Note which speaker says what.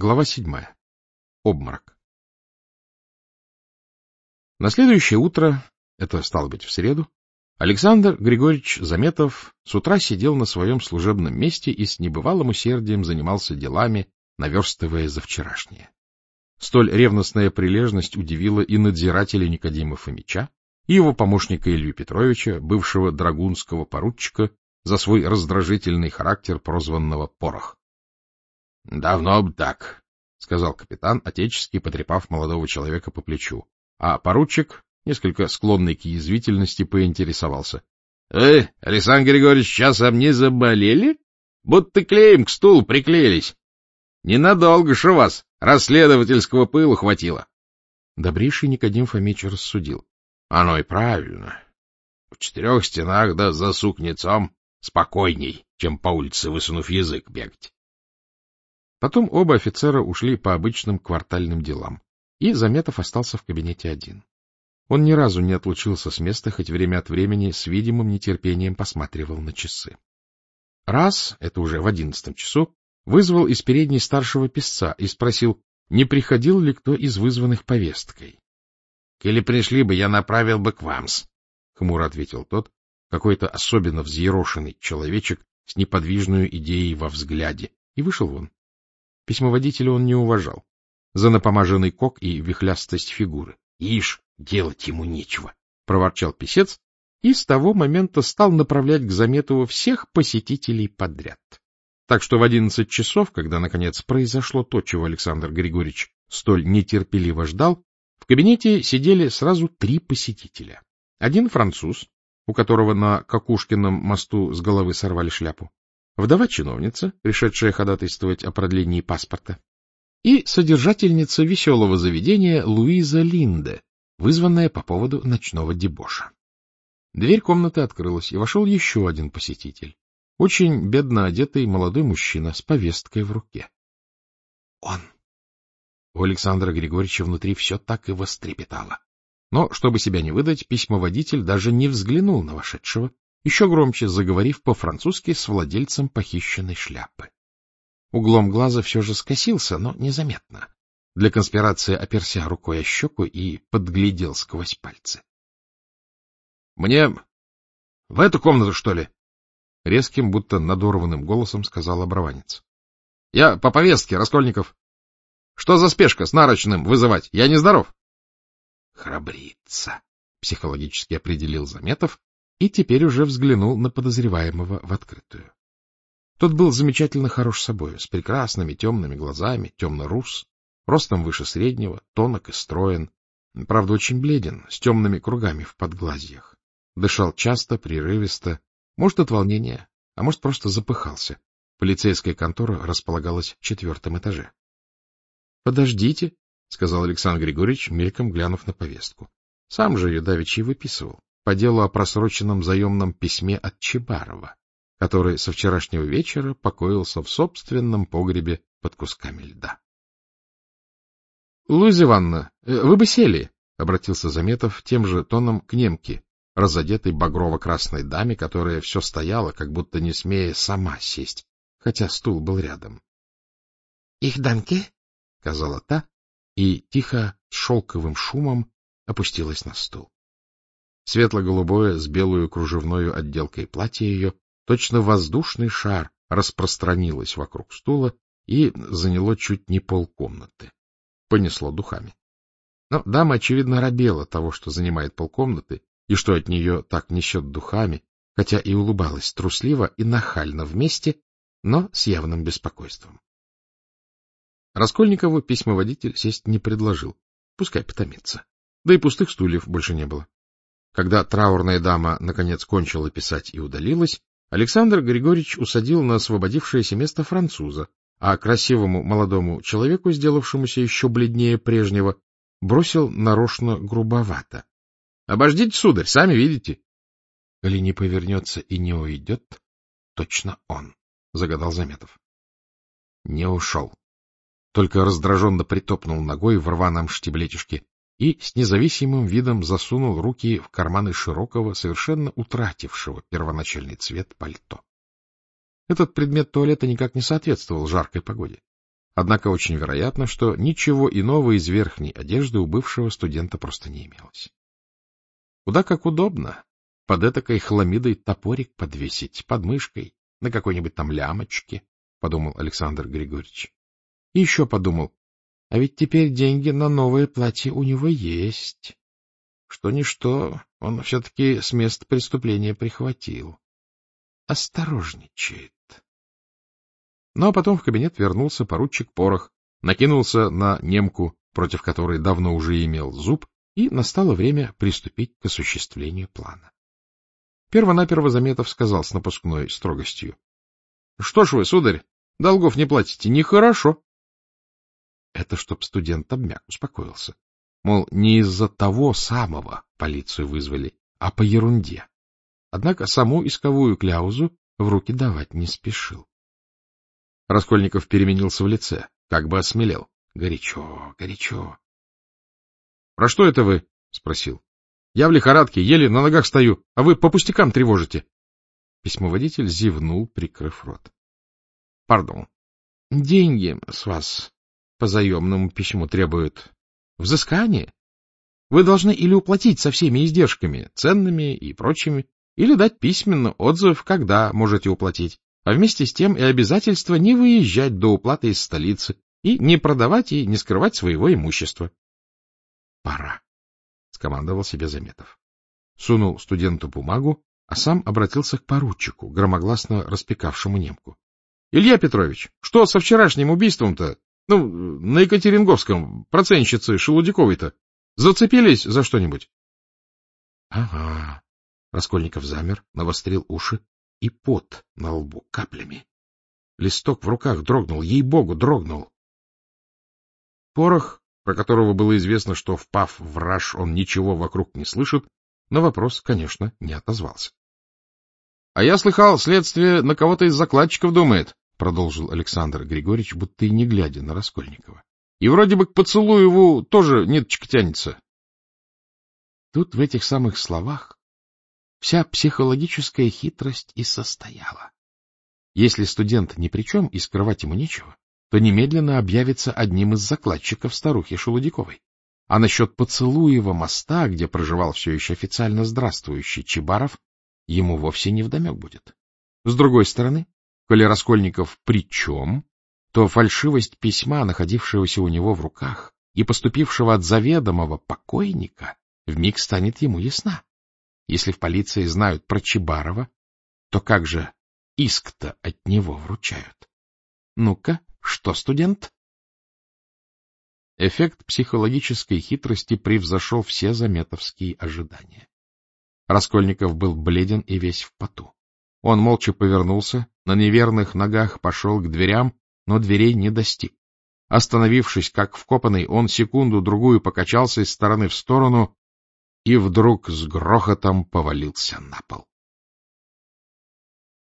Speaker 1: Глава 7. Обморок. На следующее утро, это стало быть в среду, Александр Григорьевич Заметов с утра сидел на своем служебном месте и с небывалым усердием занимался делами, наверстывая за вчерашнее. Столь ревностная прилежность удивила и надзирателя Никодима Фомича, и его помощника Илью Петровича, бывшего драгунского поручика, за свой раздражительный характер, прозванного Порох. — Давно бы так, — сказал капитан, отечески потрепав молодого человека по плечу, а поручик, несколько склонный к язвительности, поинтересовался. — Александр Григорьевич, часом не заболели? Будто клеем к стулу приклеились. Ненадолго ж у вас расследовательского пыла хватило. Добрейший Никодим Фомич рассудил. — Оно и правильно. В четырех стенах да за сукнецом спокойней, чем по улице, высунув язык, бегать. Потом оба офицера ушли по обычным квартальным делам, и Заметов остался в кабинете один. Он ни разу не отлучился с места, хоть время от времени с видимым нетерпением посматривал на часы. Раз, это уже в 11 часу, вызвал из передней старшего писца и спросил, не приходил ли кто из вызванных повесткой. — Коли пришли бы, я направил бы к вам-с, — хмуро ответил тот, какой-то особенно взъерошенный человечек с неподвижной идеей во взгляде, и вышел вон. Письмоводителя он не уважал за напомаженный кок и вихлястость фигуры. — Ишь, делать ему нечего, — проворчал писец, и с того момента стал направлять к Заметову всех посетителей подряд. Так что в 11 часов, когда, наконец, произошло то, чего Александр Григорьевич столь нетерпеливо ждал, в кабинете сидели сразу 3 посетителя. Один француз, у которого на Кокушкином мосту с головы сорвали шляпу, вдова-чиновница, пришедшая ходатайствовать о продлении паспорта, и содержательница веселого заведения Луиза Линде, вызванная по поводу ночного дебоша. Дверь комнаты открылась, и вошел еще один посетитель, очень бедно одетый молодой мужчина с повесткой в руке. Он! У Александра Григорьевича внутри все так и вострепетало. Но, чтобы себя не выдать, письмоводитель даже не взглянул на вошедшего, еще громче заговорив по-французски с владельцем похищенной шляпы. Углом глаза все же скосился, но незаметно. Для конспирации оперся рукой о щеку и подглядел сквозь пальцы. — Мне в эту комнату, что ли? — резким, будто надорванным голосом сказал оборванец. — Я по повестке, Раскольников. Что за спешка с нарочным вызывать? Я нездоров. — Храбрится, — психологически определил Заметов, и теперь уже взглянул на подозреваемого в открытую. Тот был замечательно хорош собою, с прекрасными темными глазами, темно-рус, ростом выше среднего, тонок и строен, правда, очень бледен, с темными кругами в подглазьях. Дышал часто, прерывисто, может, от волнения, а может, просто запыхался. Полицейская контора располагалась в 4-м этаже. — Подождите, — сказал Александр Григорьевич, мельком глянув на повестку. Сам же ее давеча и выписывал, по делу о просроченном заемном письме от Чебарова, который со вчерашнего вечера покоился в собственном погребе под кусками льда. — Луиза Ивановна, вы бы сели, — обратился Заметов тем же тоном к немке, разодетой багрово-красной даме, которая все стояла, как будто не смея сама сесть, хотя стул был рядом. — Их данке, — сказала та, и тихо, с шелковым шумом опустилась на стул. Светло-голубое с белую кружевною отделкой платье ее, точно воздушный шар, распространилось вокруг стула и заняло чуть не полкомнаты. Понесло духами. Но дама, очевидно, робела того, что занимает полкомнаты, и что от нее так несет духами, хотя и улыбалась трусливо и нахально вместе, но с явным беспокойством. Раскольникову письмоводитель сесть не предложил, пускай потомится, да и пустых стульев больше не было. Когда траурная дама наконец кончила писать и удалилась, Александр Григорьевич усадил на освободившееся место француза, а красивому молодому человеку, сделавшемуся еще бледнее прежнего, бросил нарочно грубовато. — Обождите, сударь, сами видите. — Коли не повернется и не уйдет, точно он, — загадал Заметов. Не ушел. Только раздраженно притопнул ногой в рваном штиблетишке и с независимым видом засунул руки в карманы широкого, совершенно утратившего первоначальный цвет пальто. Этот предмет туалета никак не соответствовал жаркой погоде. Однако очень вероятно, что ничего иного из верхней одежды у бывшего студента просто не имелось. Куда как удобно под этакой хламидой топорик подвесить, под мышкой, на какой-нибудь там лямочке, — подумал Александр Григорьевич. И еще подумал, а ведь теперь деньги на новое платье у него есть. Что-ничто он все-таки с места преступления прихватил. Осторожничает. Ну, а потом в кабинет вернулся поручик Порох, накинулся на немку, против которой давно уже имел зуб, и настало время приступить к осуществлению плана. Первонаперво Заметов сказал с напускной строгостью: — Что ж вы, сударь, долгов не платите, нехорошо. Это чтоб студент обмяк, успокоился. Мол, не из-за того самого полицию вызвали, а по ерунде. Однако саму исковую кляузу в руки давать не спешил. Раскольников переменился в лице, как бы осмелел. Горячо, горячо. — Про что это вы? — спросил. — Я в лихорадке, еле на ногах стою, а вы по пустякам тревожите. Письмоводитель зевнул, прикрыв рот. — Пардон. Деньги с вас по заемному письму требуют. Взыскание. Вы должны или уплатить со всеми издержками, ценными и прочими, или дать письменно отзыв, когда можете уплатить, а вместе с тем и обязательство не выезжать до уплаты из столицы и не продавать и не скрывать своего имущества. — Пора, — скомандовал себе Заметов. Сунул студенту бумагу, а сам обратился к поручику, громогласно распекавшему немку. — Илья Петрович, что со вчерашним убийством-то? Ну, на Екатеринговском, процентщицы Шелудяковой-то. Зацепились за что-нибудь? — Ага. Раскольников замер, навострил уши, и пот на лбу каплями. Листок в руках дрогнул, ей-богу, дрогнул. Порох, про которого было известно, что, впав в раж, он ничего вокруг не слышит, на вопрос, конечно, не отозвался. — А я слыхал, следствие на кого-то из закладчиков думает, — продолжил Александр Григорьевич, будто и не глядя на Раскольникова. — И вроде бы к Поцелуеву тоже ниточка тянется. Тут в этих самых словах вся психологическая хитрость и состояла. Если студент ни при чем и скрывать ему нечего, то немедленно объявится одним из закладчиков старухи Шелудяковой. А насчет Поцелуева моста, где проживал все еще официально здравствующий Чебаров, ему вовсе невдомек будет. С другой стороны, коли Раскольников при чем, то фальшивость письма, находившегося у него в руках и поступившего от заведомого покойника, вмиг станет ему ясна. Если в полиции знают про Чебарова, то как же иск-то от него вручают? Ну-ка, что, студент? Эффект психологической хитрости превзошел все заметовские ожидания. Раскольников был бледен и весь в поту. Он молча повернулся, на неверных ногах пошел к дверям, но дверей не достиг. Остановившись, как вкопанный, он секунду-другую покачался из стороны в сторону и вдруг с грохотом повалился на пол.